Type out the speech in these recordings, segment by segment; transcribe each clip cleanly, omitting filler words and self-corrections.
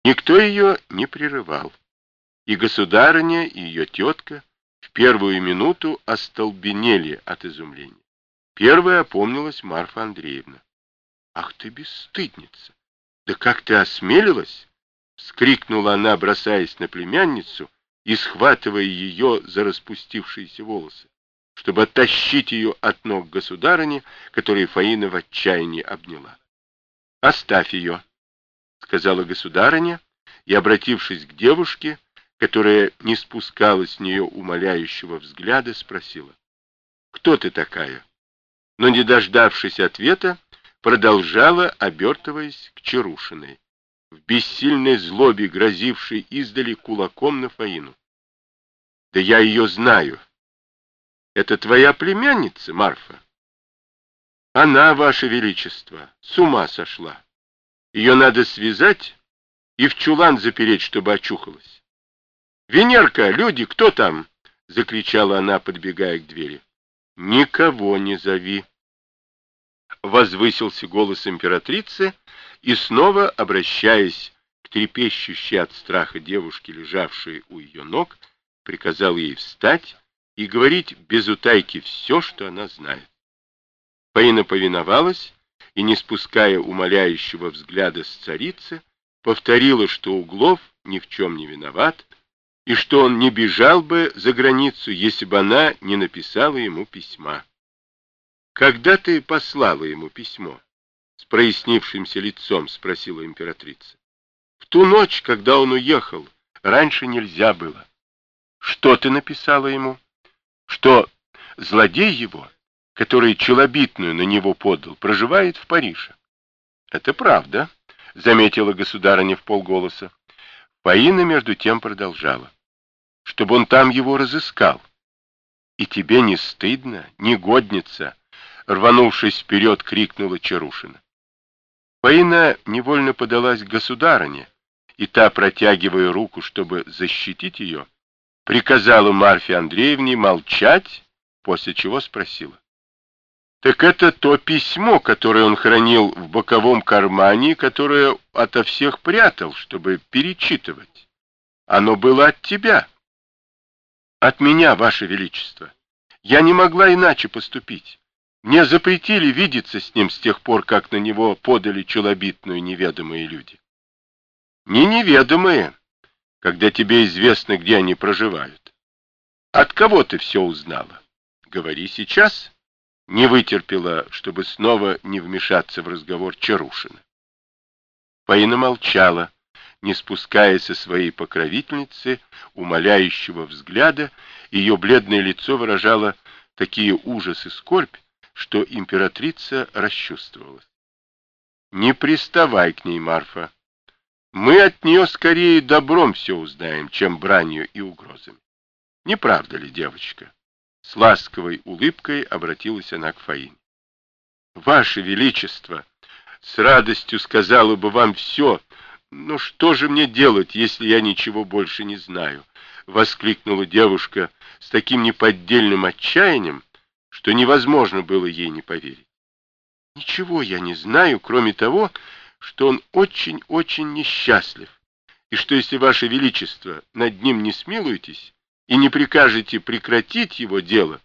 Никто ее не прерывал, и государыня, и ее тетка в первую минуту остолбенели от изумления. Первая опомнилась Марфа Андреевна. «Ах ты, бесстыдница! Да как ты осмелилась!» — вскрикнула она, бросаясь на племянницу и схватывая ее за распустившиеся волосы, чтобы оттащить ее от ног государыни, которую Фаина в отчаянии обняла. «Оставь ее», — сказала государыня, и, обратившись к девушке, которая не спускала с нее умоляющего взгляда, спросила: «Кто ты такая?» Но, не дождавшись ответа, продолжала, обертываясь к Чарушиной, в бессильной злобе грозившей издали кулаком на Фаину. «Да я ее знаю. Это твоя племянница, Марфа?» «Она, ваше величество, с ума сошла. Ее надо связать и в чулан запереть, чтобы очухалась». «Венерка, люди, кто там?» — закричала она, подбегая к двери. «Никого не зови», — возвысился голос императрицы, и снова, обращаясь к трепещущей от страха девушке, лежавшей у ее ног, приказал ей встать и говорить без утайки все, что она знает. Фаина повиновалась и, не спуская умоляющего взгляда с царицы, повторила, что Углов ни в чем не виноват, и что он не бежал бы за границу, если бы она не написала ему письма. «Когда ты послала ему письмо?» — с прояснившимся лицом спросила императрица. «В ту ночь, когда он уехал. Раньше нельзя было». «Что ты написала ему?» «Что злодей его, который челобитную на него подал, проживает в Париже». «Это правда», — заметила государыня вполголоса. Фаина между тем продолжала: «Чтобы он там его разыскал». «И тебе не стыдно, негодница?» — рванувшись вперед, крикнула Чарушина. Фаина невольно подалась к государыне, и та, протягивая руку, чтобы защитить ее, приказала Марфе Андреевне молчать, после чего спросила: «Так это то письмо, которое он хранил в боковом кармане, которое ото всех прятал, чтобы перечитывать? Оно было от тебя?» «От меня, ваше величество. Я не могла иначе поступить. Мне запретили видеться с ним с тех пор, как на него подали челобитную неведомые люди». «Не неведомые, когда тебе известно, где они проживают. От кого ты все узнала? Говори сейчас». Не вытерпела, чтобы снова не вмешаться в разговор, Чарушина. Фаина молчала, не спуская со своей покровительницы умоляющего взгляда. Ее бледное лицо выражало такие ужас и скорбь, что императрица расчувствовалась. «Не приставай к ней, Марфа. Мы от нее скорее добром все узнаем, чем бранью и угрозами. Не правда ли, девочка?» С ласковой улыбкой обратилась она к Фаине. «Ваше Величество, с радостью сказала бы вам все, но что же мне делать, если я ничего больше не знаю?» — воскликнула девушка с таким неподдельным отчаянием, что невозможно было ей не поверить. «Ничего я не знаю, кроме того, что он очень-очень несчастлив, и что если, Ваше Величество, над ним не смилуетесь и не прикажете прекратить его дело,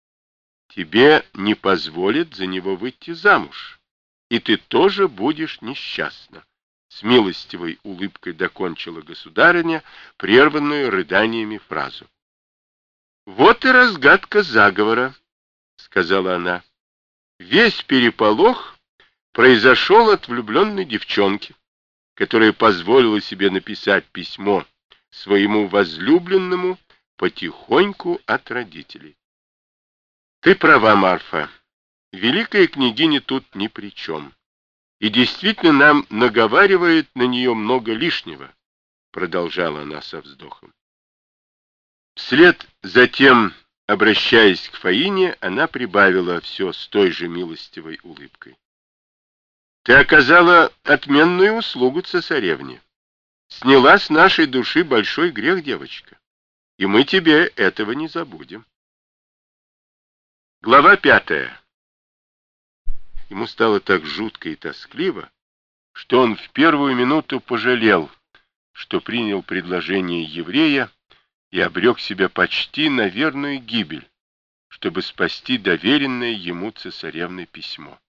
тебе не позволят за него выйти замуж, и ты тоже будешь несчастна», — с милостивой улыбкой докончила государыня прерванную рыданиями фразу. «Вот и разгадка заговора», — сказала она. «Весь переполох произошел от влюбленной девчонки, которая позволила себе написать письмо своему возлюбленному потихоньку от родителей». «Ты права, Марфа. Великая княгиня тут ни при чем. И действительно нам наговаривает на нее много лишнего», — продолжала она со вздохом. Вслед за тем, обращаясь к Фаине, она прибавила все с той же милостивой улыбкой: «Ты оказала отменную услугу цесаревне. Сняла с нашей души большой грех, девочка, и мы тебе этого не забудем». Глава 5. Ему стало так жутко и тоскливо, что он в первую минуту пожалел что принял предложение еврея и обрек себя почти на верную гибель, чтобы спасти доверенное ему цесаревной письмо.